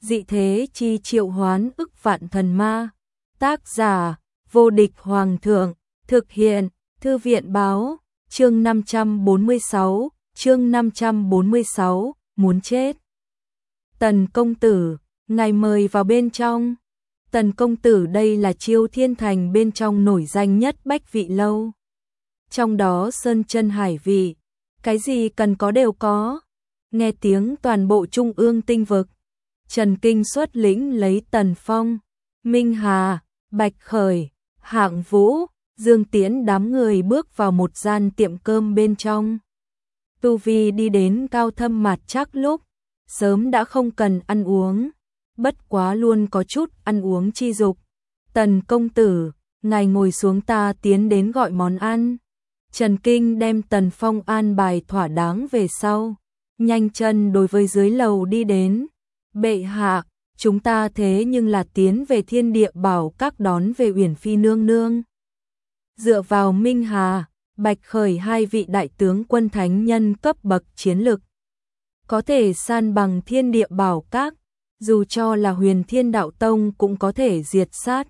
dị thế chi triệu hoán ức vạn thần ma. Tác giả, vô địch hoàng thượng, thực hiện, thư viện báo, chương 546, muốn chết. Tần công tử, ngài mời vào bên trong. Tần công tử đây là Chiêu Thiên Thành bên trong nổi danh nhất bách vị lâu. Trong đó sơn chân hải vị, cái gì cần có đều có. Nghe tiếng toàn bộ trung ương tinh vực, Trần Kinh xuất lĩnh lấy Tần Phong, Minh Hà, Bạch Khởi, Hạng Vũ, Dương Tiễn đám người bước vào một gian tiệm cơm bên trong. Tu vi đi đến cao thâm mạt chắc lúc, sớm đã không cần ăn uống, bất quá luôn có chút ăn uống chi dục. Tần công tử, ngài ngồi xuống ta tiến đến gọi món ăn. Trần Kinh đem Tần Phong an bài thỏa đáng về sau, nhanh chân đối với dưới lầu đi đến. Bệ hạ, chúng ta thế nhưng là tiến về Thiên Địa Bảo Các đón về Uyển Phi nương nương. Dựa vào Minh Hà, Bạch Khởi hai vị đại tướng quân thánh nhân cấp bậc chiến lực, có thể san bằng Thiên Địa Bảo Các, dù cho là Huyền Thiên Đạo Tông cũng có thể diệt sát.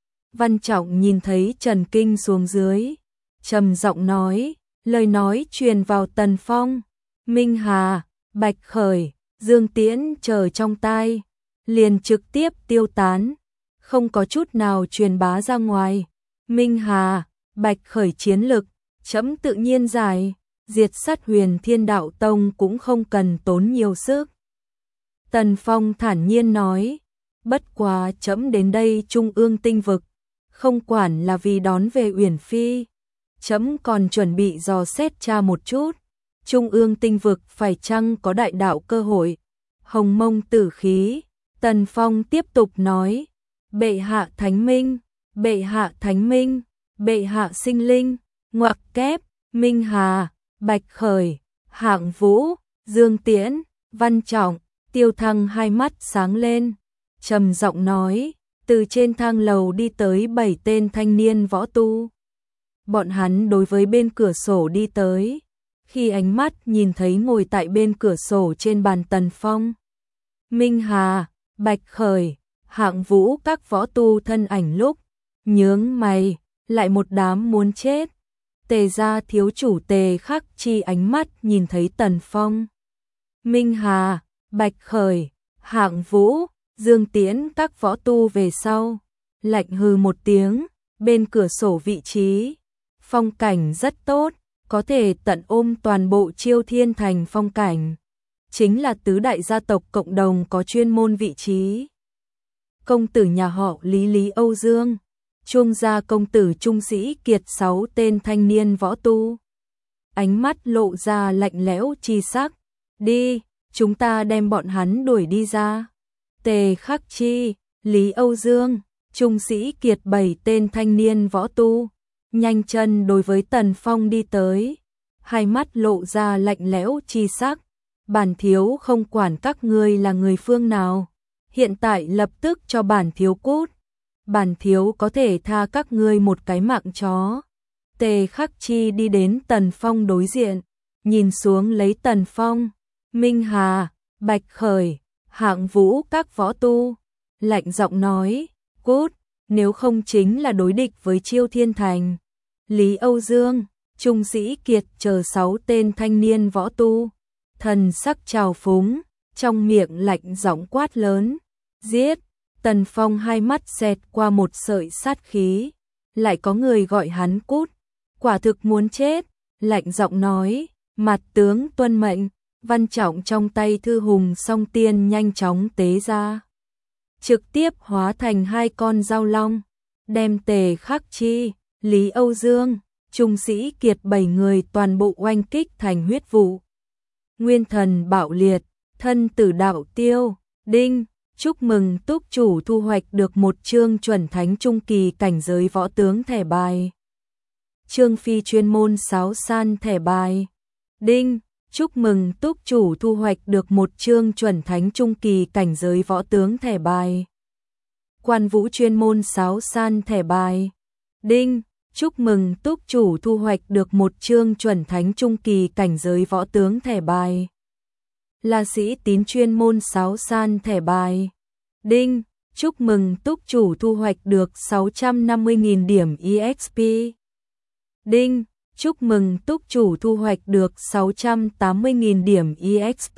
Văn Trọng nhìn thấy Trần Kinh xuống dưới, trầm giọng nói, lời nói truyền vào Tần Phong, Minh Hà, Bạch Khởi, Dương Tiễn chờ trong tai, liền trực tiếp tiêu tán, không có chút nào truyền bá ra ngoài. Minh Hà, Bạch Khởi chiến lực, chấm tự nhiên giải, diệt sát Huyền Thiên Đạo Tông cũng không cần tốn nhiều sức. Tần Phong thản nhiên nói, bất quá chấm đến đây trung ương tinh vực, không quản là vì đón về Uyển Phi, chấm còn chuẩn bị dò xét tra một chút, trung ương tinh vực phải chăng có đại đạo cơ hội. Hồng Mông tử khí, Tần Phong tiếp tục nói, bệ hạ thánh minh, bệ hạ thánh minh, bệ hạ sinh linh, ngoặc kép, Minh Hà, Bạch Khởi, Hạng Vũ, Dương Tiễn, Văn Trọng, Tiêu Thăng hai mắt sáng lên, trầm giọng nói, từ trên thang lầu đi tới 7 tên thanh niên võ tu. Bọn hắn đối với bên cửa sổ đi tới, khi ánh mắt nhìn thấy ngồi tại bên cửa sổ trên bàn Tần Phong, Minh Hà, Bạch Khởi, Hạng Vũ các võ tu thân ảnh lúc, nhướng mày, lại một đám muốn chết. Tề gia thiếu chủ Tề Khắc Chi ánh mắt nhìn thấy Tần Phong, Minh Hà, Bạch Khởi, Hạng Vũ, Dương Tiễn các võ tu về sau, lạnh hừ một tiếng, bên cửa sổ vị trí, phong cảnh rất tốt, có thể tận ôm toàn bộ Chiêu Thiên Thành phong cảnh, chính là tứ đại gia tộc cộng đồng có chuyên môn vị trí. Công tử nhà họ Lý Lý Âu Dương, Chuông gia công tử Trung Sĩ Kiệt 6 tên thanh niên võ tu, ánh mắt lộ ra lạnh lẽo chi sắc, đi, chúng ta đem bọn hắn đuổi đi ra. Tề Khắc Chi, Lý Âu Dương, Trung Sĩ Kiệt 7 tên thanh niên võ tu, nhanh chân đối với Tần Phong đi tới, hai mắt lộ ra lạnh lẽo chi sắc, bản thiếu không quản các ngươi là người phương nào, hiện tại lập tức cho bản thiếu cút, bản thiếu có thể tha các ngươi một cái mạng chó. Tề Khắc Chi đi đến Tần Phong đối diện, nhìn xuống lấy Tần Phong, Minh Hà, Bạch Khởi, Hạng Vũ các võ tu, lạnh giọng nói, cút, nếu không chính là đối địch với Chiêu Thiên Thành. Lý Âu Dương, Trung Sĩ Kiệt chờ 6 tên thanh niên võ tu, thần sắc trào phúng, trong miệng lạnh giọng quát lớn, giết. Tần Phong hai mắt xẹt qua một sợi sát khí, lại có người gọi hắn cút, quả thực muốn chết, lạnh giọng nói, mặt tướng tuân mệnh. Văn Trọng trong tay thư hùng song tiên nhanh chóng tế ra, trực tiếp hóa thành 2 con dao long, đem Tề Khắc Chi, Lý Âu Dương, Trung Sĩ Kiệt 7 người toàn bộ oanh kích thành huyết vụ. Nguyên thần bạo liệt, thân tử đạo tiêu, đinh, chúc mừng túc chủ thu hoạch được một chương chuẩn thánh trung kỳ cảnh giới võ tướng thẻ bài. Chương phi chuyên môn sáo san thẻ bài. Đinh, chúc mừng túc chủ thu hoạch được một chương chuẩn thánh trung kỳ cảnh giới võ tướng thẻ bài. Quan vũ chuyên môn sáo san thẻ bài. Đinh, chúc mừng túc chủ thu hoạch được một chương chuẩn thánh trung kỳ cảnh giới võ tướng thẻ bài. La sĩ tín chuyên môn sáo san thẻ bài. Đinh, chúc mừng túc chủ thu hoạch được 650.000 điểm EXP. Đinh, chúc mừng túc chủ thu hoạch được 680.000 điểm EXP.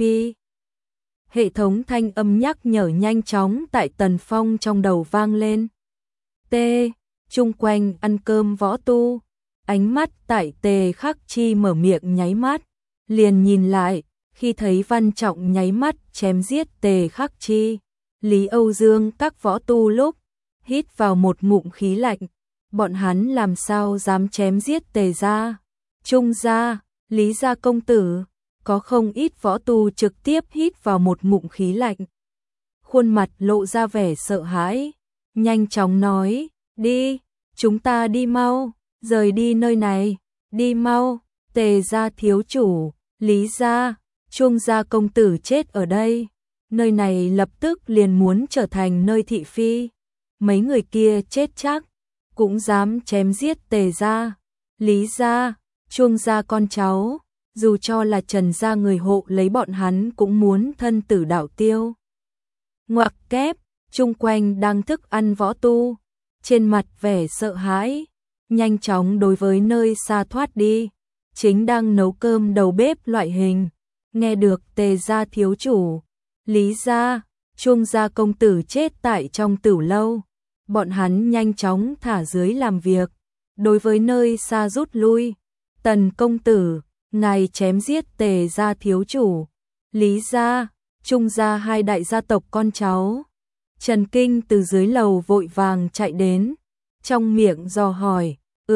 Hệ thống thanh âm nhắc nhở nhanh chóng tại Tần Phong trong đầu vang lên. T. Chung quanh ăn cơm võ tu. Ánh mắt tại Tề Khắc Chi mở miệng nháy mắt, liền nhìn lại, khi thấy Văn Trọng nháy mắt chém giết Tề Khắc Chi. Lý Âu Dương các võ tu lúc hít vào một ngụm khí lạnh, bọn hắn làm sao dám chém giết Tề gia, Trung gia, Lý gia công tử, có không ít võ tu trực tiếp hít vào một ngụm khí lạnh. Khuôn mặt lộ ra vẻ sợ hãi, nhanh chóng nói, đi, chúng ta đi mau, rời đi nơi này, đi mau, Tề gia thiếu chủ, Lý gia, Trung gia công tử chết ở đây. Nơi này lập tức liền muốn trở thành nơi thị phi. Mấy người kia chết chắc, cũng dám chém giết Tề gia, Lý gia, Trung gia con cháu, dù cho là Trần gia người hộ lấy bọn hắn cũng muốn thân tử đạo tiêu. Ngoặc kép, chung quanh đang thức ăn võ tu, trên mặt vẻ sợ hãi, nhanh chóng đối với nơi xa thoát đi, chính đang nấu cơm đầu bếp loại hình, nghe được Tề gia thiếu chủ, Lý gia, Trung gia công tử chết tại trong tửu lâu, bọn hắn nhanh chóng thả dưới làm việc, đối với nơi xa rút lui. Tần công tử, ngài chém giết Tề gia thiếu chủ, Lý gia, Trung gia hai đại gia tộc con cháu. Trần Kinh từ dưới lầu vội vàng chạy đến, trong miệng dò hỏi,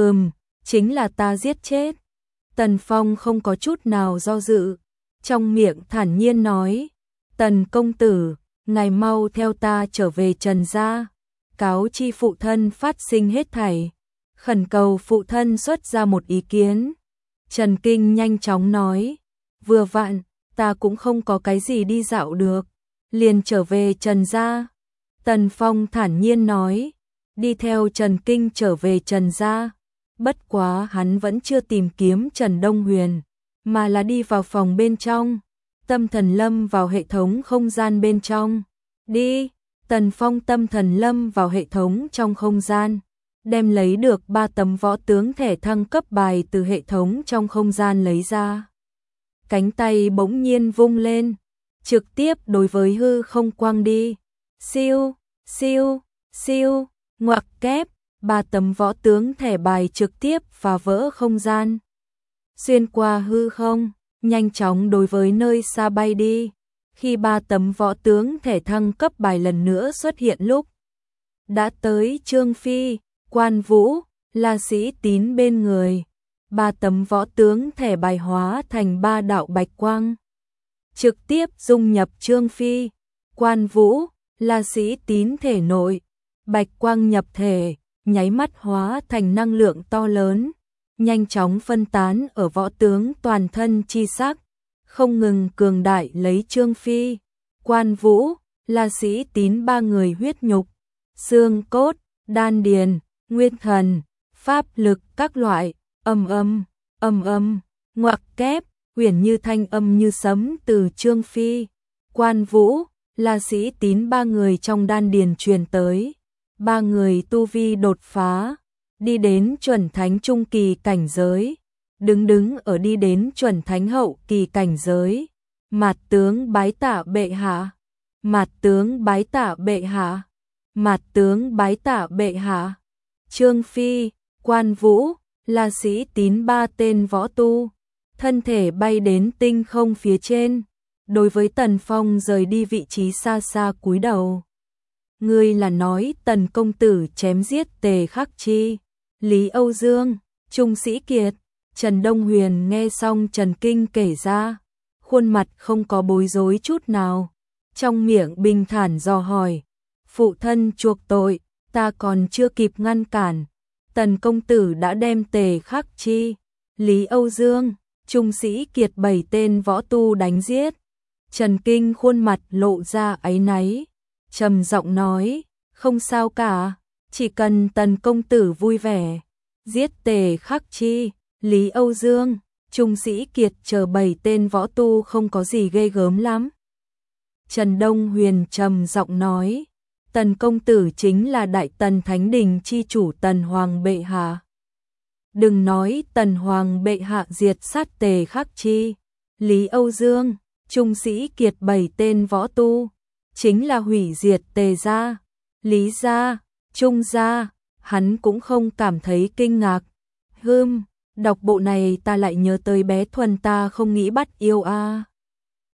chính là ta giết chết. Tần Phong không có chút nào do dự, trong miệng thản nhiên nói, Tần công tử, ngài mau theo ta trở về Trần gia, cáo chi phụ thân phát sinh hết thảy, khẩn cầu phụ thân xuất ra một ý kiến. Trần Kinh nhanh chóng nói, vừa vặn, ta cũng không có cái gì đi dạo được, liền trở về Trần gia. Tần Phong thản nhiên nói, đi theo Trần Kinh trở về Trần gia, bất quá hắn vẫn chưa tìm kiếm Trần Đông Huyền, mà là đi vào phòng bên trong, tâm thần lâm vào hệ thống không gian bên trong. Đi, Tần Phong tâm thần lâm vào hệ thống trong không gian, đem lấy được 3 tấm võ tướng thẻ thăng cấp bài từ hệ thống trong không gian lấy ra. Cánh tay bỗng nhiên vung lên, trực tiếp đối với hư không quang đi. Siêu, siêu, siêu, ngoặc kép, 3 tấm võ tướng thẻ bài trực tiếp phá vỡ không gian. Xuyên qua hư không, nhanh chóng đối với nơi xa bay đi. Khi 3 tấm võ tướng thẻ thăng cấp bài lần nữa xuất hiện lúc, đã tới Trương Phi, Quan Vũ, La Sĩ Tín bên người. 3 tấm võ tướng thẻ bài hóa thành 3 đạo bạch quang, trực tiếp dung nhập Trương Phi, Quan Vũ, La Sĩ Tín thể nội. Bạch quang nhập thể, nháy mắt hóa thành năng lượng to lớn, nhanh chóng phân tán ở võ tướng toàn thân chi sắc, không ngừng cường đại lấy Trương Phi, Quan Vũ, La Sĩ Tín 3 người huyết nhục, xương cốt, đan điền, nguyên thần, pháp lực các loại, ngoặc kép, uyển như thanh âm như sấm từ Trương Phi, Quan Vũ, La Sĩ Tín 3 người trong đan điền truyền tới. 3 người tu vi đột phá, đi đến chuẩn thánh trung kỳ cảnh giới, đứng ở đi đến chuẩn thánh hậu kỳ cảnh giới. Mạt tướng bái tạ bệ hạ, mạt tướng bái tạ bệ hạ, mạt tướng bái tạ bệ hạ. Trương Phi, Quan Vũ, La Sĩ Tín 3 tên võ tu, thân thể bay đến tinh không phía trên, đối với Tần Phong rời đi vị trí xa xa cúi đầu. Ngươi là nói Tần công tử chém giết Tề Khắc Chi, Lý Âu Dương, Trung Sĩ Kiệt. Trần Đông Huyền nghe xong Trần Kinh kể ra, khuôn mặt không có bối rối chút nào, trong miệng bình thản dò hỏi, phụ thân chuộc tội, ta còn chưa kịp ngăn cản, Tần công tử đã đem Tề Khắc Chi, Lý Âu Dương, Trung Sĩ Kiệt 7 tên võ tu đánh giết. Trần Kinh khuôn mặt lộ ra áy náy, trầm giọng nói, không sao cả, chỉ cần Tần công tử vui vẻ, giết Tề Khắc Chi, Lý Âu Dương, Trung Sĩ Kiệt chờ 7 tên võ tu không có gì ghê gớm lắm. Trần Đông Huyền trầm giọng nói, Tần công tử chính là Đại Tần Thánh Đình chi chủ Tần Hoàng bệ hạ. Đừng nói Tần Hoàng bệ hạ diệt sát Tề Khắc Chi, Lý Âu Dương, Trung Sĩ Kiệt 7 tên võ tu, chính là hủy diệt Tề gia, Lý gia, Trung gia, hắn cũng không cảm thấy kinh ngạc. Đọc bộ này ta lại nhớ tới bé Thuần ta không nghĩ bắt yêu a.